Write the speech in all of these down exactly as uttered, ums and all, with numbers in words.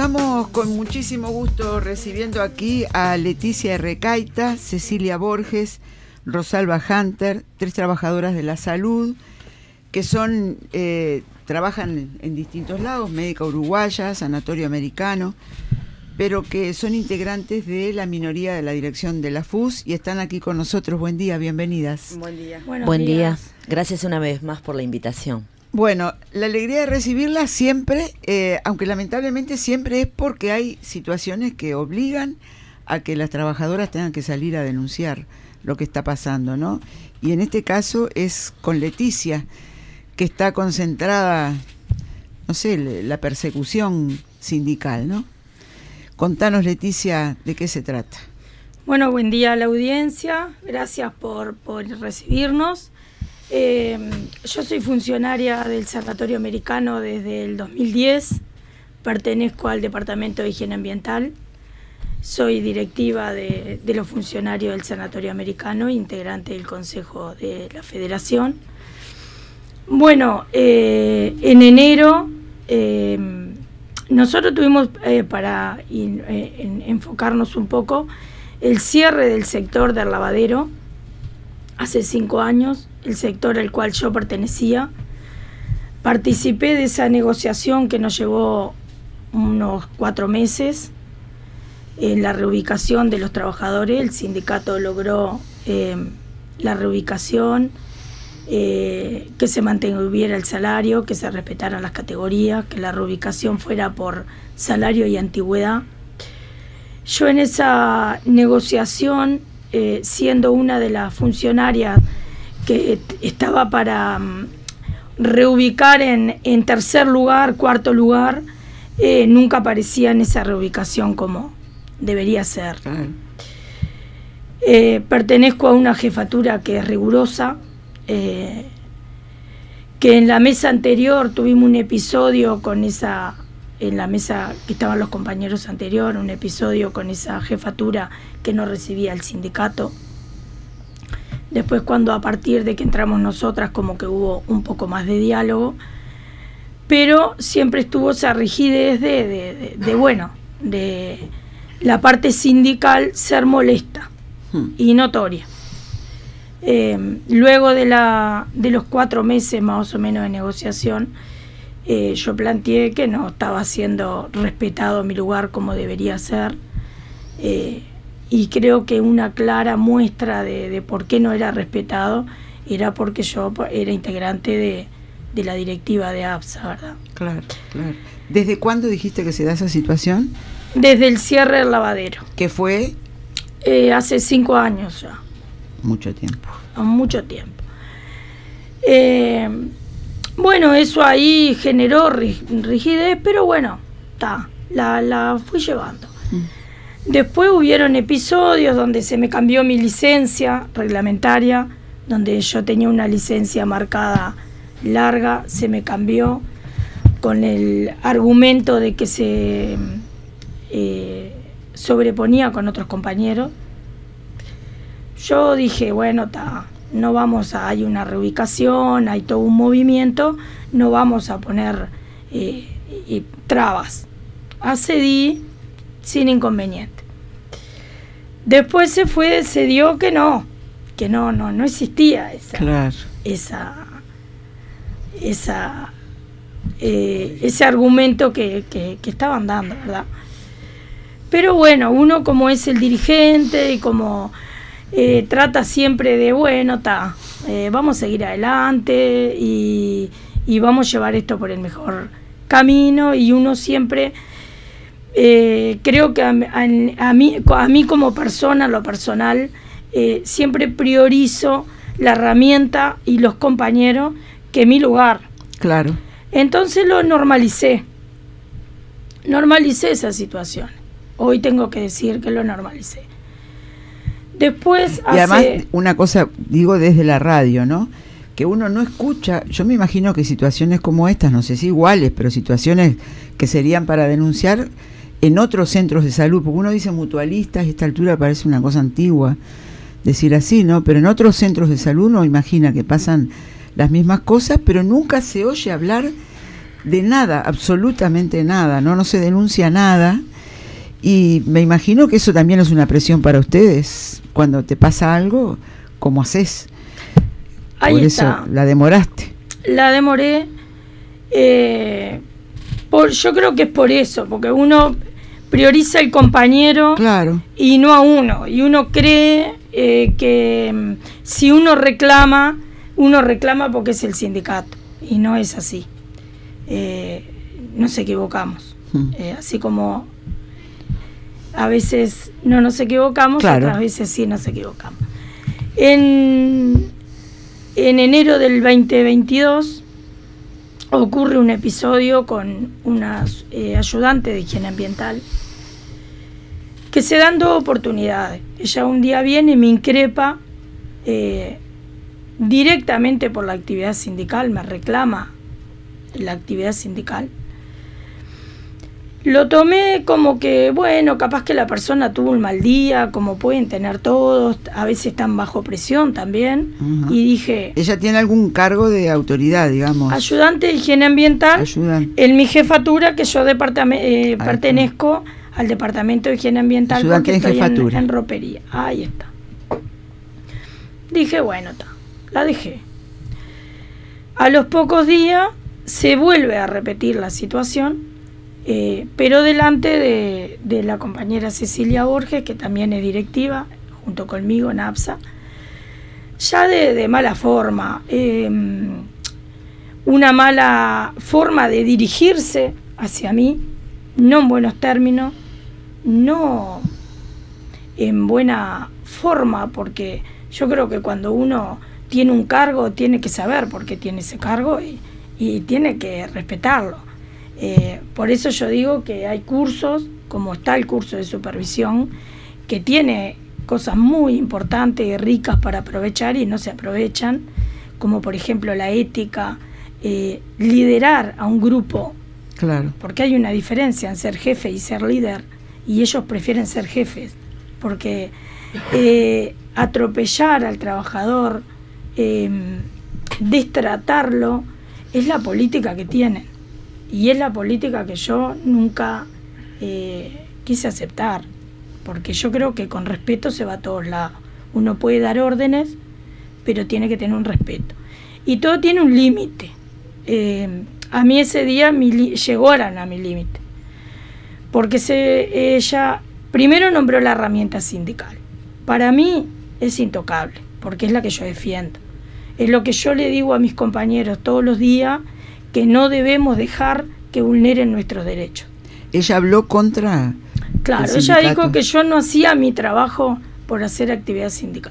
Estamos con muchísimo gusto recibiendo aquí a Leticia Recaita, Cecilia Borges, Rosalba Hunter, tres trabajadoras de la salud que son eh, trabajan en distintos lados, médica uruguaya, sanatorio americano, pero que son integrantes de la minoría de la dirección de la F U S y están aquí con nosotros. Buen día, bienvenidas. Buen día. Buenos Buen días. día. Gracias una vez más por la invitación. Bueno, la alegría de recibirla siempre, eh, aunque lamentablemente siempre es porque hay situaciones que obligan a que las trabajadoras tengan que salir a denunciar lo que está pasando, ¿no? Y en este caso es con Leticia, que está concentrada, no sé, la persecución sindical, ¿no? Contanos, Leticia, ¿de qué se trata? Bueno, buen día a la audiencia, gracias por, por recibirnos. Eh, yo soy funcionaria del Sanatorio Americano desde el dos mil diez, pertenezco al Departamento de Higiene Ambiental, soy directiva de, de los funcionarios del Sanatorio Americano, integrante del Consejo de la Federación. Bueno, eh, en enero eh, nosotros tuvimos, eh, para in, eh, en, enfocarnos un poco, el cierre del sector del lavadero hace cinco años, el sector al cual yo pertenecía. Participé de esa negociación que nos llevó unos cuatro meses en la reubicación de los trabajadores. El sindicato logró eh, la reubicación, eh, que se mantuviera el salario, que se respetaran las categorías, que la reubicación fuera por salario y antigüedad. Yo en esa negociación, eh, siendo una de las funcionarias que estaba para um, reubicar en, en tercer lugar, cuarto lugar, eh, nunca aparecía en esa reubicación como debería ser. Eh, pertenezco a una jefatura que es rigurosa, eh, que en la mesa anterior tuvimos un episodio con esa, en la mesa que estaban los compañeros anterior, un episodio con esa jefatura que no recibía el sindicato. Después, cuando a partir de que entramos nosotras, como que hubo un poco más de diálogo, pero siempre estuvo esa rigidez de, de, de, de bueno, de la parte sindical ser molesta hmm. y notoria. Eh, luego de, la, de los cuatro meses más o menos de negociación, eh, yo planteé que no estaba siendo respetado mi lugar como debería ser. Eh, Y creo que una clara muestra de, de por qué no era respetado era porque yo era integrante de, de la directiva de APSA, ¿verdad? Claro, claro. ¿Desde cuándo dijiste que se da esa situación? Desde el cierre del lavadero. ¿Qué fue? Eh, hace cinco años ya. Mucho tiempo. Mucho tiempo. Eh, bueno, eso ahí generó rigidez, pero bueno, está, la, la fui llevando. Mm. Después hubieron episodios donde se me cambió mi licencia reglamentaria, donde yo tenía una licencia marcada larga, se me cambió con el argumento de que se eh, sobreponía con otros compañeros. Yo dije, bueno, ta, no vamos a, hay una reubicación, hay todo un movimiento, no vamos a poner eh, eh, trabas. Accedí sin inconveniente. Después se fue, se dio que no, que no, no, no existía esa, claro. esa, esa, eh, ese argumento que, que, que estaban dando, ¿verdad? Pero bueno, uno como es el dirigente y como eh, trata siempre de, bueno, ta, eh, vamos a seguir adelante y, y vamos a llevar esto por el mejor camino, y uno siempre... Eh, creo que a, a, a, mí, a mí como persona, lo personal, eh, siempre priorizo la herramienta y los compañeros que mi lugar. Claro. Entonces lo normalicé. Normalicé esa situación. Hoy tengo que decir que lo normalicé. Después y hace... además, una cosa, digo desde la radio, ¿no? Que uno no escucha, yo me imagino que situaciones como estas, no sé si iguales, pero situaciones que serían para denunciar en otros centros de salud, porque uno dice mutualistas, y a esta altura parece una cosa antigua decir así, ¿no? Pero en otros centros de salud uno imagina que pasan las mismas cosas, pero nunca se oye hablar de nada, absolutamente nada, no, no se denuncia nada. Y me imagino que eso también es una presión para ustedes. Cuando te pasa algo, ¿cómo haces? Ahí por está. Eso la demoraste. La demoré. Eh, por, yo creo que es por eso, porque uno prioriza al compañero, claro, y no a uno. Y uno cree eh, que mm, si uno reclama, uno reclama porque es el sindicato. Y no es así. Eh, nos equivocamos. Hmm. Eh, así como a veces no nos equivocamos, claro, otras veces sí nos equivocamos. En, en enero del veinte veintidós ocurre un episodio con una eh, ayudante de higiene ambiental que se dan dos oportunidades. Ella un día viene y me increpa eh, directamente por la actividad sindical, me reclama la actividad sindical. Lo tomé como que, bueno, capaz que la persona tuvo un mal día, como pueden tener todos, a veces están bajo presión también. Uh-huh. Y dije... ¿Ella tiene algún cargo de autoridad, digamos? Ayudante de higiene ambiental. Ayudante. En mi jefatura, que yo departame- eh, pertenezco al departamento de higiene ambiental. Ayudante porque en estoy jefatura. En, en ropería. Ahí está. Dije, bueno, ta, la dejé. A los pocos días se vuelve a repetir la situación. Eh, pero delante de, de la compañera Cecilia Borges, que también es directiva, junto conmigo en APSA, ya de, de mala forma, eh, una mala forma de dirigirse hacia mí, no en buenos términos, no en buena forma, porque yo creo que cuando uno tiene un cargo, tiene que saber por qué tiene ese cargo y, y tiene que respetarlo. Eh, por eso yo digo que hay cursos, como está el curso de supervisión, que tiene cosas muy importantes y ricas para aprovechar y no se aprovechan, como por ejemplo la ética, eh, liderar a un grupo, claro, porque hay una diferencia en ser jefe y ser líder, y ellos prefieren ser jefes, porque eh, atropellar al trabajador, eh, destratarlo, es la política que tienen. Y es la política que yo nunca eh, quise aceptar, porque yo creo que con respeto se va a todos lados. Uno puede dar órdenes, pero tiene que tener un respeto. Y todo tiene un límite. Eh, a mí ese día mi li- llegaron a mi límite, porque se, ella primero nombró la herramienta sindical. Para mí es intocable, porque es la que yo defiendo. Es lo que yo le digo a mis compañeros todos los días, que no debemos dejar que vulneren nuestros derechos. ¿Ella habló contra Claro, el ella sindicato? dijo que yo no hacía mi trabajo por hacer actividad sindical.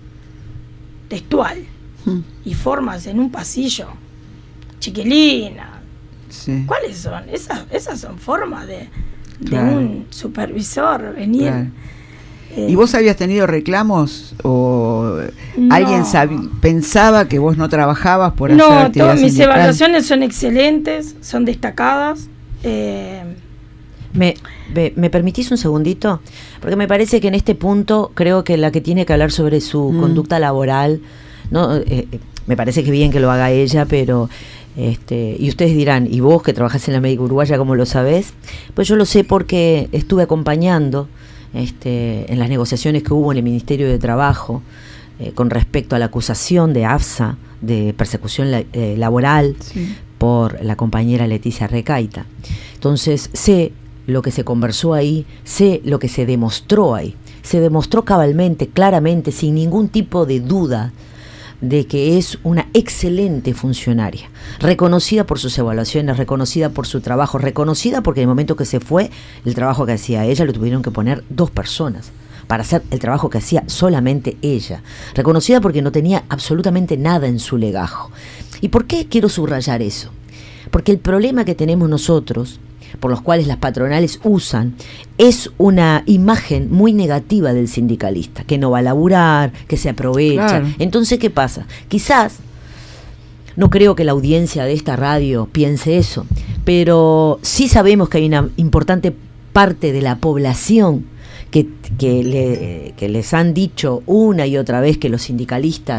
Textual. Hmm. Y formas en un pasillo. Chiquilina. Sí. ¿Cuáles son? Esas, esas son formas de, claro, de un supervisor venir. Claro. Eh, ¿Y vos habías tenido reclamos o no, alguien sab- pensaba que vos no trabajabas por hacer no, actividad todas mis sindical? evaluaciones son excelentes, son destacadas. Eh, ¿Me, me, ¿Me permitís un segundito? Porque me parece que en este punto creo que la que tiene que hablar sobre su mm. conducta laboral, no, eh, me parece que bien que lo haga ella, pero... Este, y ustedes dirán, ¿y vos que trabajás en la Médica Uruguaya, cómo lo sabés? Pues yo lo sé porque estuve acompañando Este, en las negociaciones que hubo en el Ministerio de Trabajo eh, con respecto a la acusación de AFSA de persecución la, eh, laboral sí. por la compañera Leticia Recaita. Entonces sé lo que se conversó ahí, sé lo que se demostró ahí. Se demostró cabalmente, claramente, sin ningún tipo de duda, de que es una excelente funcionaria, reconocida por sus evaluaciones, reconocida por su trabajo, reconocida porque en el momento que se fue, el trabajo que hacía ella lo tuvieron que poner dos personas para hacer el trabajo que hacía solamente ella, reconocida porque no tenía absolutamente nada en su legajo. ¿Y por qué quiero subrayar eso? Porque el problema que tenemos nosotros, por los cuales las patronales usan, es una imagen muy negativa del sindicalista, que no va a laburar, que se aprovecha. Claro. Entonces, ¿qué pasa? Quizás, no creo que la audiencia de esta radio piense eso, pero sí sabemos que hay una importante parte de la población que, que, le, que les han dicho una y otra vez que los sindicalistas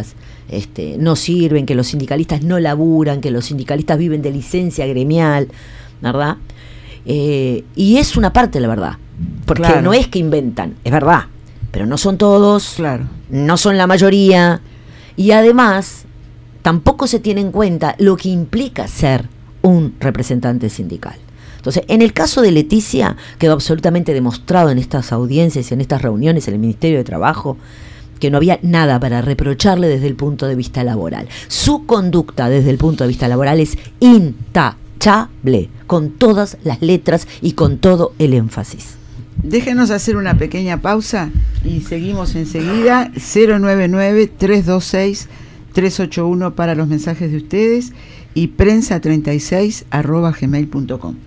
este, no sirven, que los sindicalistas no laburan, que los sindicalistas viven de licencia gremial, ¿verdad? Eh, y es una parte de la verdad, porque claro, no es que inventan, es verdad, pero no son todos, claro, no son la mayoría, y además tampoco se tiene en cuenta lo que implica ser un representante sindical. Entonces, en el caso de Leticia, quedó absolutamente demostrado en estas audiencias y en estas reuniones en el Ministerio de Trabajo que no había nada para reprocharle desde el punto de vista laboral. Su conducta desde el punto de vista laboral es intachable, con todas las letras y con todo el énfasis. Déjenos hacer una pequeña pausa y seguimos enseguida. Cero nueve nueve, tres dos seis, tres ocho uno para los mensajes de ustedes y prensa treinta y seis arroba gmail punto com.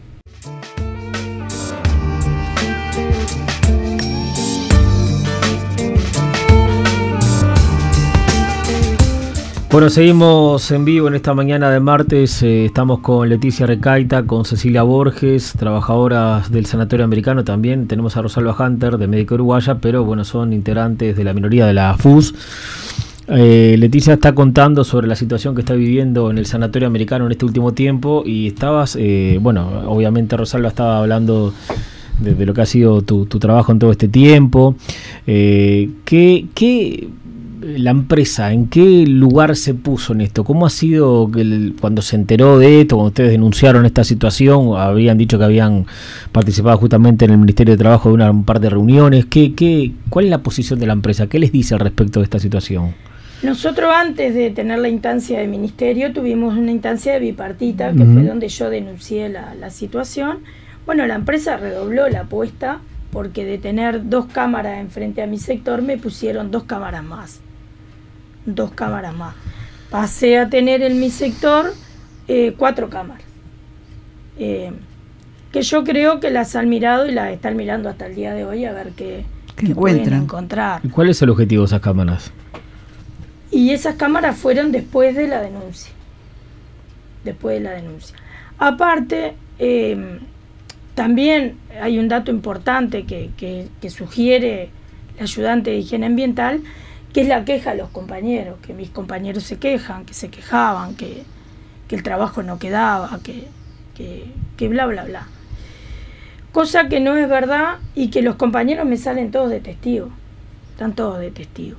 Bueno, seguimos en vivo en esta mañana de martes. Eh, estamos con Leticia Recaita, con Cecilia Borges, trabajadoras del Sanatorio Americano. También tenemos a Rosalba Hunter, de Médica Uruguaya, pero bueno, son integrantes de la minoría de la F U S. Eh, Leticia está contando sobre la situación que está viviendo en el Sanatorio Americano en este último tiempo y estabas, eh, bueno, obviamente Rosalba estaba hablando de, de lo que ha sido tu, tu trabajo en todo este tiempo. Eh, ¿qué, qué la empresa, en qué lugar se puso en esto? ¿Cómo ha sido que el, cuando se enteró de esto, cuando ustedes denunciaron esta situación, habían dicho que habían participado justamente en el Ministerio de Trabajo de una, un par de reuniones? ¿Qué, qué, ¿Cuál es la posición de la empresa? ¿Qué les dice al respecto de esta situación? Nosotros antes de tener la instancia de ministerio tuvimos una instancia de bipartita, que uh-huh. fue donde yo denuncié la, la situación. Bueno, la empresa redobló la apuesta porque de tener dos cámaras enfrente a mi sector me pusieron dos cámaras más. Dos cámaras más. Pasé a tener en mi sector eh, cuatro cámaras. Eh, que yo creo que las han mirado y las están mirando hasta el día de hoy a ver qué, qué pueden encontrar. ¿Y cuál es el objetivo de esas cámaras? Y esas cámaras fueron después de la denuncia. Después de la denuncia. Aparte, eh, también hay un dato importante que, que, que sugiere el ayudante de higiene ambiental, que es la queja de los compañeros, que mis compañeros se quejan, que se quejaban, que, que el trabajo no quedaba, que, que, que bla, bla, bla. Cosa que no es verdad y que los compañeros me salen todos de testigos. Están todos de testigos.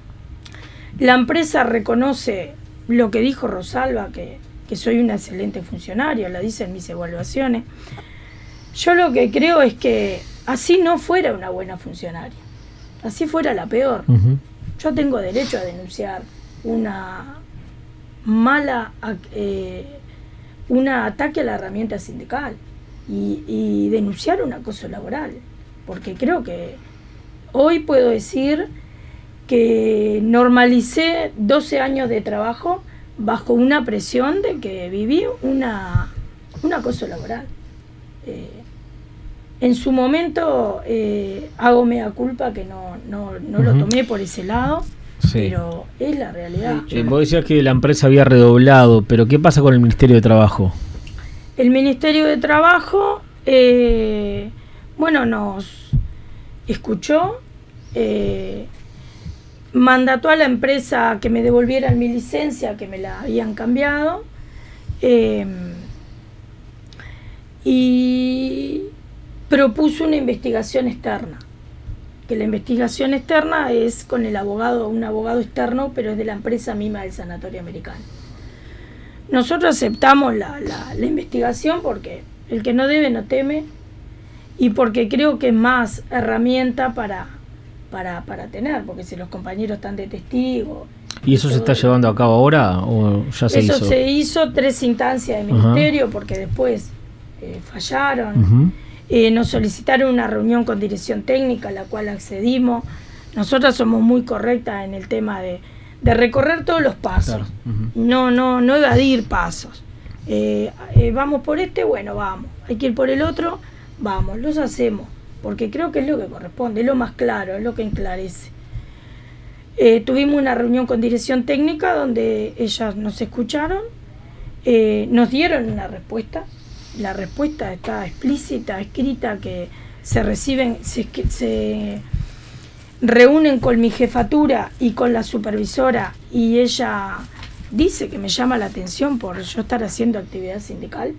La empresa reconoce lo que dijo Rosalba, que, que soy una excelente funcionaria, la dicen mis evaluaciones. Yo lo que creo es que así no fuera una buena funcionaria, así fuera la peor. Uh-huh. Yo tengo derecho a denunciar una mala, eh, un ataque a la herramienta sindical y, y denunciar un acoso laboral, porque creo que hoy puedo decir que normalicé doce años de trabajo bajo una presión de que viví una, un acoso laboral. Eh, en su momento eh, hago mea culpa que no, no, no uh-huh. lo tomé por ese lado, sí. pero es la realidad. Eh, vos decías que la empresa había redoblado, pero ¿qué pasa con el Ministerio de Trabajo? El Ministerio de Trabajo, eh, bueno, nos escuchó, eh, mandató a la empresa que me devolvieran mi licencia, que me la habían cambiado, eh, y propuso una investigación externa, que la investigación externa es con el abogado, un abogado externo, pero es de la empresa misma del Sanatorio Americano. Nosotros aceptamos la, la, la investigación porque el que no debe no teme y porque creo que es más herramienta para, para, para tener, porque si los compañeros están de testigo. ¿Y eso se está llevando a cabo ahora o ya se hizo? Eso se hizo tres instancias de ministerio, uh-huh. porque después eh, fallaron. Uh-huh. Eh, nos solicitaron una reunión con dirección técnica, a la cual accedimos. Nosotras somos muy correctas en el tema de, de recorrer todos los pasos, claro. uh-huh. no, no, no evadir pasos. Eh, eh, vamos por este, bueno, vamos. Hay que ir por el otro, vamos, los hacemos, porque creo que es lo que corresponde, es lo más claro, es lo que enclarece. Eh, tuvimos una reunión con dirección técnica donde ellas nos escucharon, eh, nos dieron una respuesta. La respuesta está explícita, escrita, que se reciben, se, se reúnen con mi jefatura y con la supervisora y ella dice que me llama la atención por yo estar haciendo actividad sindical,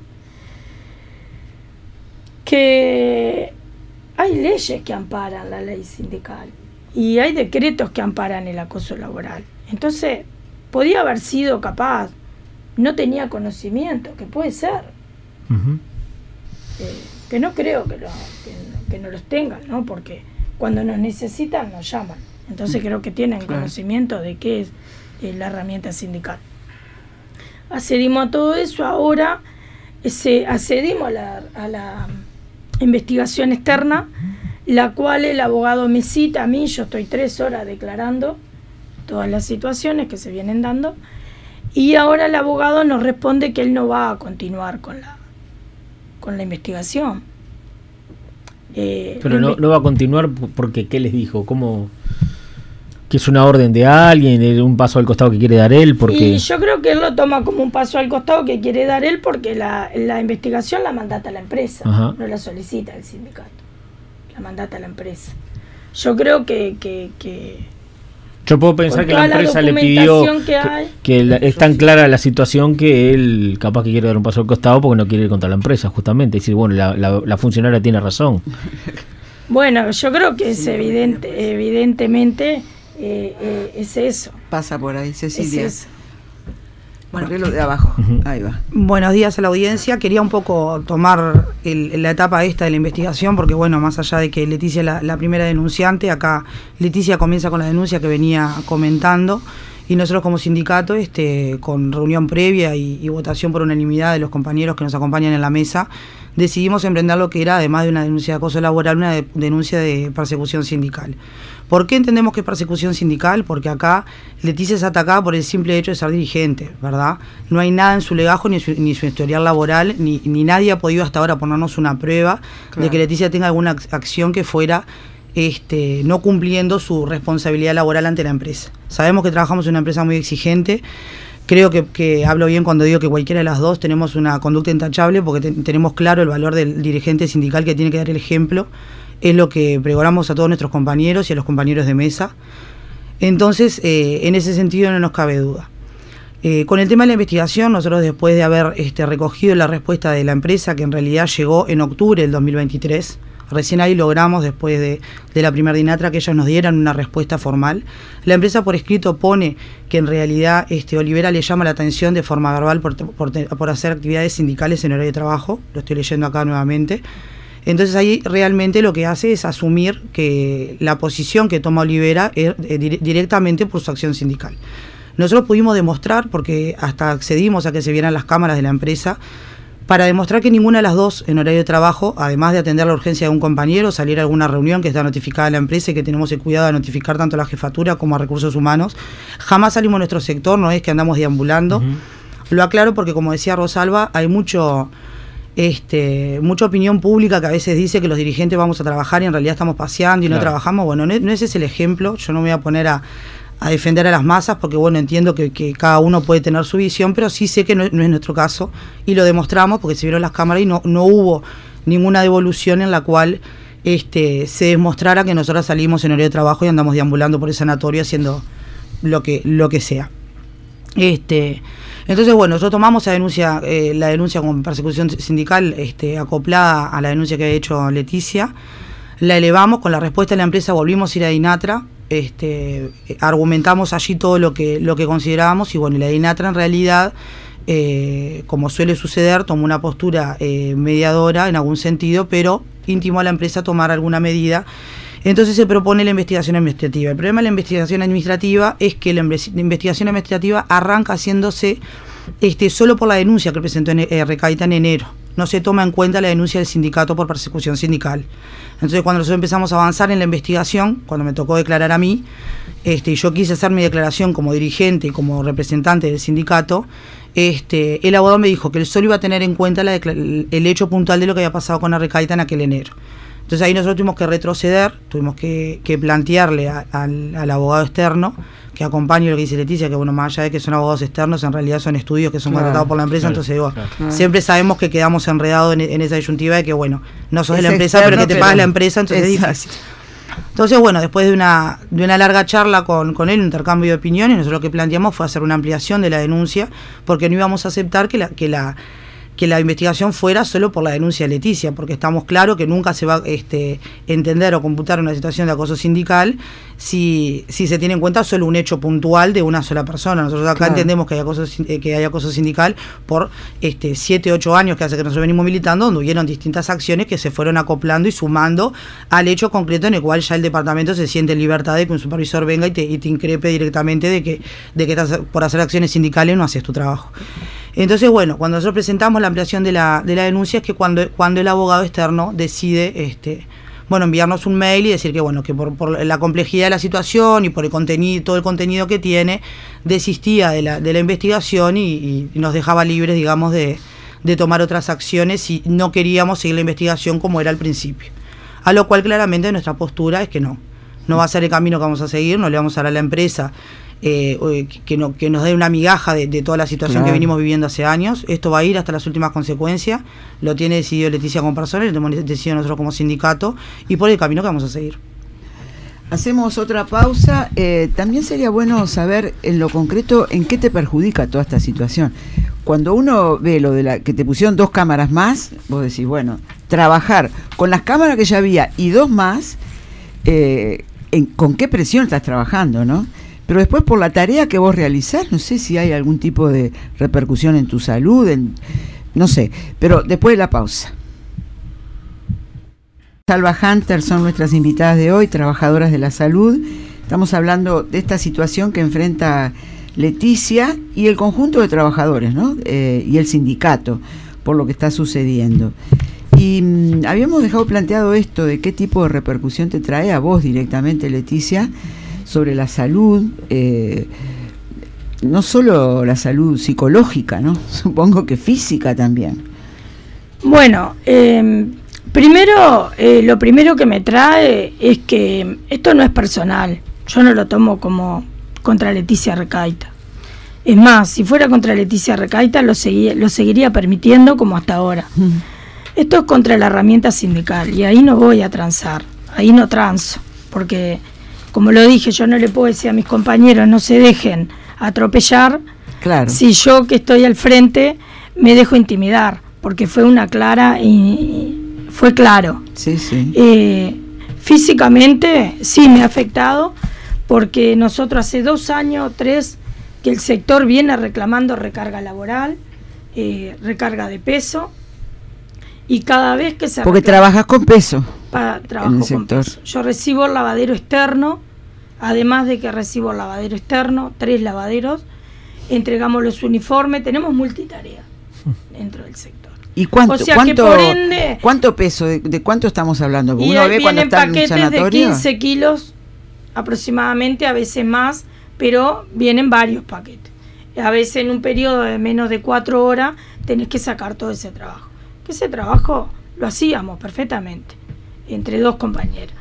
que hay leyes que amparan la ley sindical y hay decretos que amparan el acoso laboral. Entonces, podía haber sido capaz, no tenía conocimiento, que puede ser. Uh-huh. Eh, que no creo que, lo, que, que no los tengan, ¿no? Porque cuando nos necesitan, nos llaman. Entonces creo que tienen claro. conocimiento de qué es eh, la herramienta sindical. Accedimos a todo eso, ahora ese, accedimos a la, a la investigación externa, la cual el abogado me cita a mí, yo estoy tres horas declarando todas las situaciones que se vienen dando, y ahora el abogado nos responde que él no va a continuar con la, con la investigación. Eh, Pero no, no va a continuar porque, ¿qué les dijo? ¿Cómo? ¿Que es una orden de alguien, un paso al costado que quiere dar él? Porque... Y yo creo que él lo toma como un paso al costado que quiere dar él porque la, la investigación la mandata la empresa, Ajá. no la solicita el sindicato, la mandata la empresa. Yo creo que... que, que Yo puedo pensar que la empresa le pidió que, hay, que la, es tan clara la situación que él capaz que quiere dar un paso al costado porque no quiere ir contra la empresa, justamente. Y decir, bueno, la, la, la funcionaria tiene razón. Bueno, yo creo que es evidente, evidentemente eh, eh, es eso. Pasa por ahí, Cecilia. Es eso. Bueno, lo de abajo, uh-huh. Ahí va. Buenos días a la audiencia. Quería un poco tomar el, la etapa esta de la investigación, porque bueno, más allá de que Leticia es la, la primera denunciante, acá Leticia comienza con la denuncia que venía comentando, y nosotros como sindicato, este, con reunión previa y, y votación por unanimidad de los compañeros que nos acompañan en la mesa, decidimos emprender lo que era, además de una denuncia de acoso laboral, una de, denuncia de persecución sindical. ¿Por qué entendemos que es persecución sindical? Porque acá Leticia es atacada por el simple hecho de ser dirigente, ¿verdad? No hay nada en su legajo, ni su, ni su historial laboral, ni, ni nadie ha podido hasta ahora ponernos una prueba claro. de que Leticia tenga alguna acción que fuera este, no cumpliendo su responsabilidad laboral ante la empresa. Sabemos que trabajamos en una empresa muy exigente. Creo que, que hablo bien cuando digo que cualquiera de las dos tenemos una conducta intachable porque te, tenemos claro el valor del dirigente sindical que tiene que dar el ejemplo. Es lo que pregonamos a todos nuestros compañeros y a los compañeros de mesa. Entonces, eh, en ese sentido no nos cabe duda. Eh, con el tema de la investigación, nosotros después de haber este, recogido la respuesta de la empresa, que en realidad llegó en octubre del dos mil veintitrés, recién ahí logramos, después de, de la primera DINATRA, que ellos nos dieran una respuesta formal. La empresa por escrito pone que en realidad este, Olivera le llama la atención de forma verbal por, por, por hacer actividades sindicales en horario de trabajo. Lo estoy leyendo acá nuevamente. Entonces ahí realmente lo que hace es asumir que la posición que toma Olivera es eh, directamente por su acción sindical. Nosotros pudimos demostrar, porque hasta accedimos a que se vieran las cámaras de la empresa, para demostrar que ninguna de las dos en horario de trabajo, además de atender la urgencia de un compañero, salir a alguna reunión que está notificada a la empresa y que tenemos el cuidado de notificar tanto a la jefatura como a recursos humanos, jamás salimos de nuestro sector, no es que andamos deambulando. Uh-huh. Lo aclaro porque, como decía Rosalba, hay mucho... Este, mucha opinión pública que a veces dice que los dirigentes vamos a trabajar y en realidad estamos paseando y claro. no trabajamos. Bueno, no, no ese es el ejemplo. Yo no me voy a poner a, a defender a las masas porque bueno, entiendo que, que cada uno puede tener su visión, pero sí sé que no, no es nuestro caso y lo demostramos porque se vieron las cámaras y no, no hubo ninguna devolución en la cual este, se demostrara que nosotros salimos en horario de trabajo y andamos deambulando por el sanatorio haciendo lo que, lo que sea. Este... Entonces, bueno, nosotros tomamos la denuncia, eh, la denuncia con persecución sindical este, acoplada a la denuncia que había hecho Leticia, la elevamos, con la respuesta de la empresa volvimos a ir a DINATRA, este, argumentamos allí todo lo que, lo que considerábamos y bueno, la DINATRA en realidad, eh, como suele suceder, tomó una postura eh, mediadora en algún sentido, pero intimó a la empresa a tomar alguna medida. Entonces se propone la investigación administrativa. El problema de la investigación administrativa es que la investigación administrativa arranca haciéndose este, solo por la denuncia que presentó en, eh, Recaita en enero. No se toma en cuenta la denuncia del sindicato por persecución sindical. Entonces cuando nosotros empezamos a avanzar en la investigación, cuando me tocó declarar a mí, este, yo quise hacer mi declaración como dirigente y como representante del sindicato, este, el abogado me dijo que él solo iba a tener en cuenta la el hecho puntual de lo que había pasado con la Recaita en aquel enero. Entonces ahí nosotros tuvimos que retroceder, tuvimos que, que plantearle a, al, al abogado externo que acompañe lo que dice Leticia, que bueno, más allá de que son abogados externos, en realidad son estudios que son claro, contratados por la empresa, claro, entonces digo, claro. siempre sabemos que quedamos enredados en, en esa disyuntiva de que bueno, no sos es de la empresa, externo, pero que te paga la empresa, entonces exacto. es difícil. Entonces, bueno, después de una de una larga charla con, con él, un intercambio de opiniones, nosotros lo que planteamos fue hacer una ampliación de la denuncia, porque no íbamos a aceptar que la que la que la investigación fuera solo por la denuncia de Leticia, porque estamos claros que nunca se va a este, entender o computar una situación de acoso sindical si, si se tiene en cuenta solo un hecho puntual de una sola persona. Nosotros acá claro. entendemos que hay acoso, que hay acoso sindical por este, siete, ocho años que hace que nosotros venimos militando, donde hubieron distintas acciones que se fueron acoplando y sumando al hecho concreto en el cual ya el departamento se siente en libertad de que un supervisor venga y te, y te increpe directamente de que, de que estás por hacer acciones sindicales no haces tu trabajo. Entonces, bueno, cuando nosotros presentamos la ampliación de la, de la denuncia es que cuando, cuando el abogado externo decide este, bueno, enviarnos un mail y decir que bueno, que por, por la complejidad de la situación y por el contenido, todo el contenido que tiene, desistía de la, de la investigación y, y nos dejaba libres, digamos, de, de tomar otras acciones si no queríamos seguir la investigación como era al principio. A lo cual claramente nuestra postura es que no, no va a ser el camino que vamos a seguir, no le vamos a dar a la empresa Eh, que, no, que nos dé una migaja de, de toda la situación claro. que venimos viviendo hace años. Esto va a ir hasta las últimas consecuencias, lo tiene decidido Leticia como persona, lo hemos decidido nosotros como sindicato y por el camino que vamos a seguir. Hacemos otra pausa. Eh, también sería bueno saber en lo concreto en qué te perjudica toda esta situación. Cuando uno ve lo de la que te pusieron dos cámaras más, vos decís, bueno, trabajar con las cámaras que ya había y dos más, eh, en, ¿con qué presión estás trabajando, no? Pero después por la tarea que vos realizás, no sé si hay algún tipo de repercusión en tu salud, en, no sé, pero después de la pausa. Rosalba Hunter son nuestras invitadas de hoy, trabajadoras de la salud. Estamos hablando de esta situación que enfrenta Leticia y el conjunto de trabajadores, ¿no? Eh, y el sindicato, por lo que está sucediendo. Y mmm, habíamos dejado planteado esto de qué tipo de repercusión te trae a vos directamente, Leticia, sobre la salud, eh, no solo la salud psicológica, ¿no? Supongo que física también. Bueno, eh, primero, eh, lo primero que me trae es que esto no es personal, yo no lo tomo como contra Leticia Recaita. Es más, si fuera contra Leticia Recaita lo, segui- lo seguiría permitiendo como hasta ahora. Mm. Esto es contra la herramienta sindical y ahí no voy a transar, ahí no transo, porque como lo dije, yo no le puedo decir a mis compañeros no se dejen atropellar, claro. si yo que estoy al frente me dejo intimidar, porque fue una clara y fue claro. Sí, sí. Eh, físicamente sí me ha afectado, porque nosotros hace dos años, tres, que el sector viene reclamando recarga laboral, eh, recarga de peso, y cada vez que se porque reclama, trabajas con peso. Para, trabajo con sector. peso. Yo recibo el lavadero externo, además de que recibo el lavadero externo, tres lavaderos, entregamos los uniformes, tenemos multitarea dentro del sector. ¿Y cuánto, o sea cuánto, que por ende, cuánto peso? ¿De, de cuánto estamos hablando? ¿Uno y ve cuando está en un sanatorio? De quince kilos aproximadamente, a veces más, pero vienen varios paquetes. A veces en un periodo de menos de cuatro horas tenés que sacar todo ese trabajo. Que ese trabajo lo hacíamos perfectamente entre dos compañeras.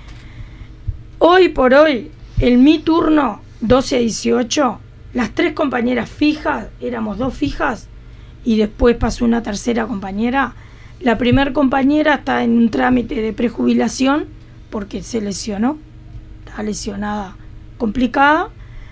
Hoy por hoy, en mi turno doce a dieciocho, las tres compañeras fijas, éramos dos fijas y después pasó una tercera compañera. La primera compañera está en un trámite de prejubilación porque se lesionó, está lesionada complicada.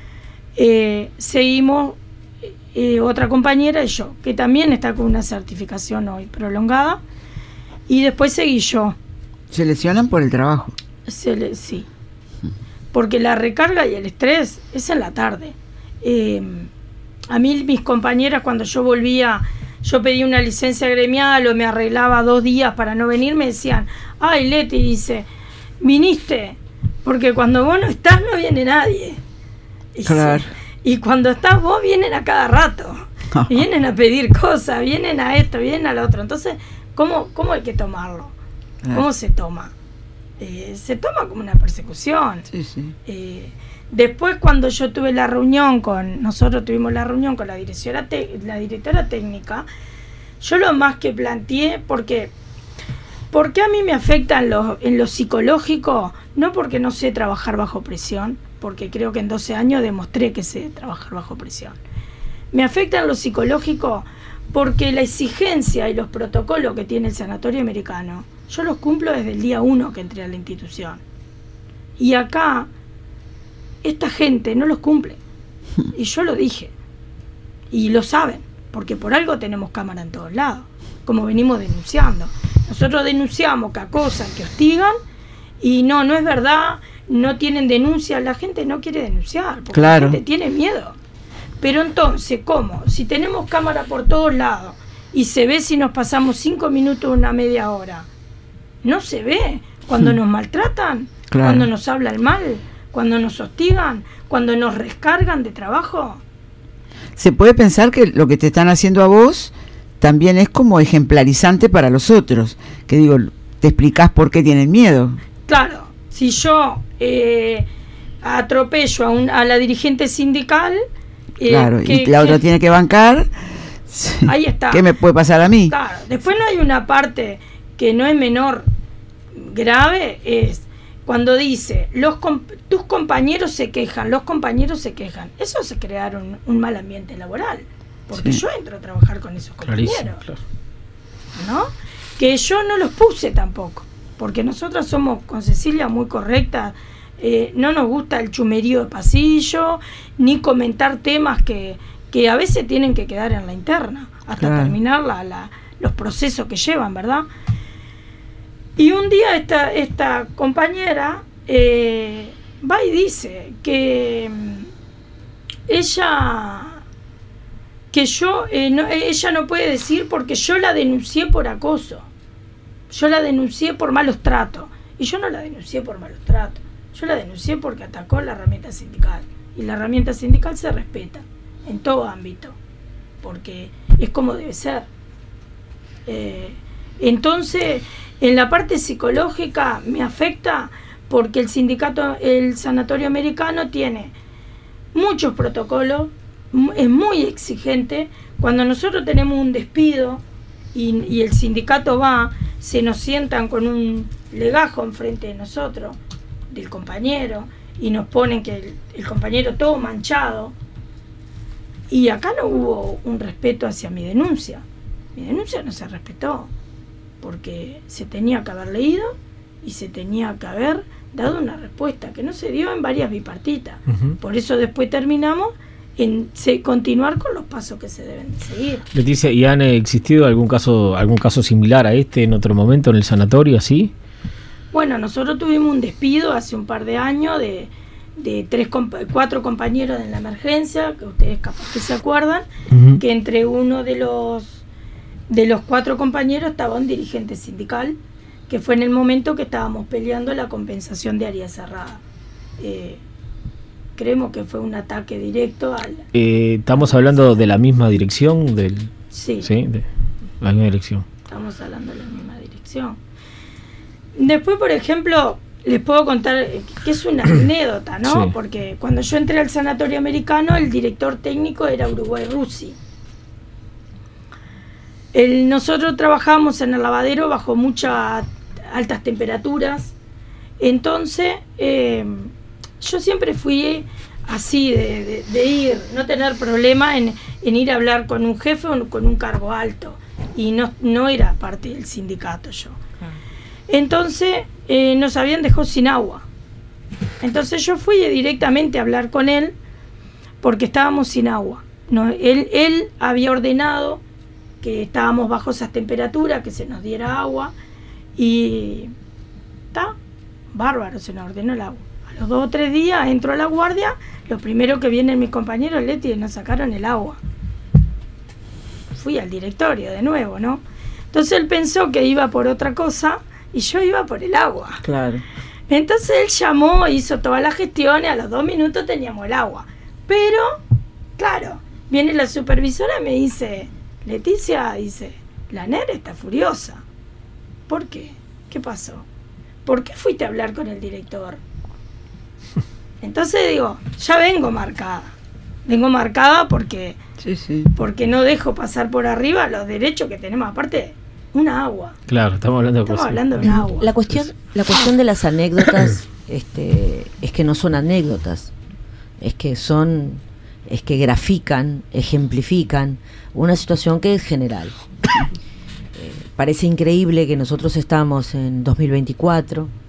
Eh, seguimos eh, otra compañera y yo, que también está con una certificación hoy prolongada, y después seguí yo. ¿Se lesionan por el trabajo? Se le, sí, porque la recarga y el estrés es en la tarde. Eh, a mí mis compañeras, cuando yo volvía, yo pedí una licencia gremial o me arreglaba dos días para no venir, me decían, ay Leti, dice, viniste, porque cuando vos no estás no viene nadie. Y, claro. y cuando estás vos vienen a cada rato, vienen a pedir cosas, vienen a esto, vienen a lo otro. Entonces, ¿cómo, cómo hay que tomarlo? ¿Cómo se toma? Eh, se toma como una persecución. Sí, sí. Eh, después, cuando yo tuve la reunión con, nosotros tuvimos la reunión con la directora, te, la directora técnica, yo lo más que planteé, porque, porque a mí me afecta en lo, en lo psicológico, no porque no sé trabajar bajo presión, porque creo que en doce años demostré que sé trabajar bajo presión. Me afecta en lo psicológico porque la exigencia y los protocolos que tiene el Sanatorio Americano, yo los cumplo desde el día uno que entré a la institución. Y acá, esta gente no los cumple. Y yo lo dije. Y lo saben, porque por algo tenemos cámara en todos lados, como venimos denunciando. Nosotros denunciamos que acosan, que hostigan, y no, no es verdad, no tienen denuncia. La gente no quiere denunciar, porque claro. La gente tiene miedo. Pero entonces, ¿cómo? Si tenemos cámara por todos lados, y se ve si nos pasamos cinco minutos o una media hora, no se ve cuando hmm. nos maltratan, claro. Cuando nos hablan mal, cuando nos hostigan, cuando nos descargan de trabajo. Se puede pensar que lo que te están haciendo a vos también es como ejemplarizante para los otros, que digo, te explicás por qué tienen miedo. Claro, si yo eh, atropello a, un, a la dirigente sindical, eh, claro, que, y la otra que, tiene que bancar, ahí está. ¿Qué me puede pasar a mí? Claro, después no hay una parte que no es menor, grave, es cuando dice, los comp- tus compañeros se quejan, los compañeros se quejan. Eso es crear un, un mal ambiente laboral. Porque sí. Yo entro a trabajar con esos compañeros. Claro. ¿No? Que yo no los puse tampoco. Porque nosotras somos, con Cecilia, muy correctas. Eh, no nos gusta el chumerío de pasillo, ni comentar temas que, que a veces tienen que quedar en la interna, hasta claro. terminar la, la, los procesos que llevan, ¿verdad? Y un día esta, esta compañera eh, va y dice que ella que yo eh, no, ella no puede decir porque yo la denuncié por acoso, yo la denuncié por malos tratos, y yo no la denuncié por malos tratos, yo la denuncié porque atacó la herramienta sindical, y la herramienta sindical se respeta en todo ámbito, porque es como debe ser. Eh, entonces en la parte psicológica me afecta porque el sindicato, el Sanatorio Americano tiene muchos protocolos, es muy exigente. Cuando nosotros tenemos un despido y, y el sindicato va, se nos sientan con un legajo enfrente de nosotros, del compañero, y nos ponen que el, el compañero todo manchado. Y acá no hubo un respeto hacia mi denuncia. Mi denuncia no se respetó, porque se tenía que haber leído y se tenía que haber dado una respuesta que no se dio en varias bipartitas. Uh-huh. Por eso después terminamos en se, continuar con los pasos que se deben seguir. Leticia, ¿y han existido algún caso algún caso similar a este en otro momento en el sanatorio, así? Bueno, nosotros tuvimos un despido hace un par de años de, de tres cuatro compañeros en la emergencia, que ustedes capaz que se acuerdan, uh-huh. que entre uno de los de los cuatro compañeros estaba un dirigente sindical, que fue en el momento que estábamos peleando la compensación de área cerrada. Eh, creemos que fue un ataque directo al... Eh, ¿Estamos hablando de la misma dirección? Del, sí. Sí, de la misma dirección. Estamos hablando de la misma dirección. Después, por ejemplo, les puedo contar que es una anécdota, ¿no? Sí. Porque cuando yo entré al Sanatorio Americano, el director técnico era Uruguay Russi. El, nosotros trabajábamos en el lavadero bajo muchas altas temperaturas, entonces eh, yo siempre fui así de, de, de ir, no tener problema en, en ir a hablar con un jefe o con un cargo alto, y no, no era parte del sindicato yo. Entonces eh, nos habían dejado sin agua, entonces yo fui directamente a hablar con él porque estábamos sin agua. No, él, él había ordenado que estábamos bajo esas temperaturas, que se nos diera agua, y está bárbaro, se nos ordenó el agua. A los dos o tres días entro a la guardia, lo primero que vienen mis compañeros, Leti, nos sacaron el agua. Fui al directorio de nuevo, ¿no? Entonces él pensó que iba por otra cosa y yo iba por el agua. Claro. Entonces él llamó, hizo todas las gestiones, a los dos minutos teníamos el agua. Pero, claro, viene la supervisora y me dice... Leticia, dice, la N E R está furiosa. ¿Por qué? ¿Qué pasó? ¿Por qué fuiste a hablar con el director? Entonces digo, ya vengo marcada. Vengo marcada porque, sí, sí. porque no dejo pasar por arriba los derechos que tenemos. Aparte, una agua. Claro, estamos hablando de Estamos hablando de un agua. La cuestión, la cuestión de las anécdotas este, es que no son anécdotas. Es que son... es que grafican, ejemplifican una situación que es general. Eh, parece increíble que nosotros estamos en dos mil veinticuatro,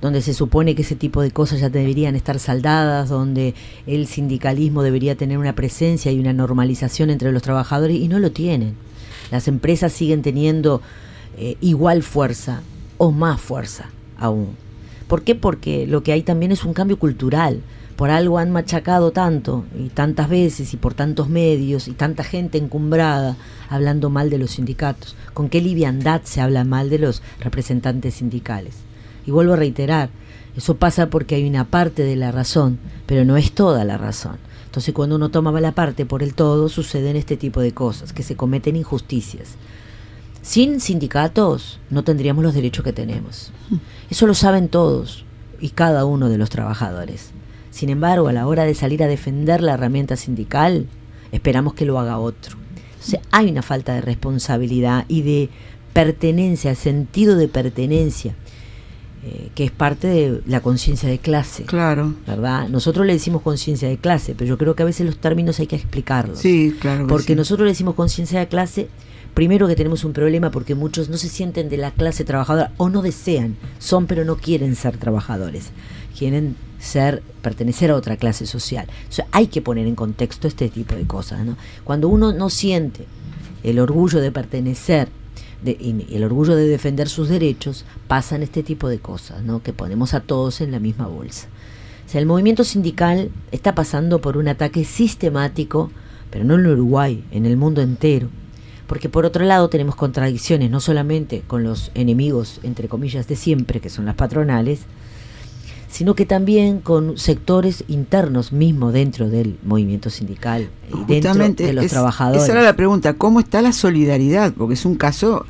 donde se supone que ese tipo de cosas ya deberían estar saldadas, donde el sindicalismo debería tener una presencia y una normalización entre los trabajadores, y no lo tienen. Las empresas siguen teniendo eh, igual fuerza o más fuerza aún. ¿Por qué? Porque lo que hay también es un cambio cultural. Por algo han machacado tanto y tantas veces y por tantos medios y tanta gente encumbrada hablando mal de los sindicatos. ¿Con qué liviandad se habla mal de los representantes sindicales? Y vuelvo a reiterar, eso pasa porque hay una parte de la razón, pero no es toda la razón. Entonces, cuando uno toma la parte por el todo, suceden este tipo de cosas, que se cometen injusticias. Sin sindicatos no tendríamos los derechos que tenemos. Eso lo saben todos y cada uno de los trabajadores. Sin embargo, a la hora de salir a defender la herramienta sindical, esperamos que lo haga otro. Entonces, hay una falta de responsabilidad y de pertenencia, sentido de pertenencia, eh, que es parte de la conciencia de clase. Claro. ¿Verdad? Nosotros le decimos conciencia de clase, pero yo creo que a veces los términos hay que explicarlos. Sí, claro. Porque sí. nosotros le decimos conciencia de clase, primero que tenemos un problema porque muchos no se sienten de la clase trabajadora o no desean, son pero no quieren ser trabajadores. Quieren ser, pertenecer a otra clase social. O sea, hay que poner en contexto este tipo de cosas, ¿no? Cuando uno no siente el orgullo de pertenecer de, y el orgullo de defender sus derechos, pasan este tipo de cosas, ¿no? Que ponemos a todos en la misma bolsa. O sea, el movimiento sindical está pasando por un ataque sistemático, pero no en Uruguay, en el mundo entero. Porque por otro lado tenemos contradicciones, no solamente con los enemigos, entre comillas, de siempre, que son las patronales, sino que también con sectores internos mismos dentro del movimiento sindical y dentro de los es, trabajadores. Esa era la pregunta, ¿cómo está la solidaridad? Porque es un caso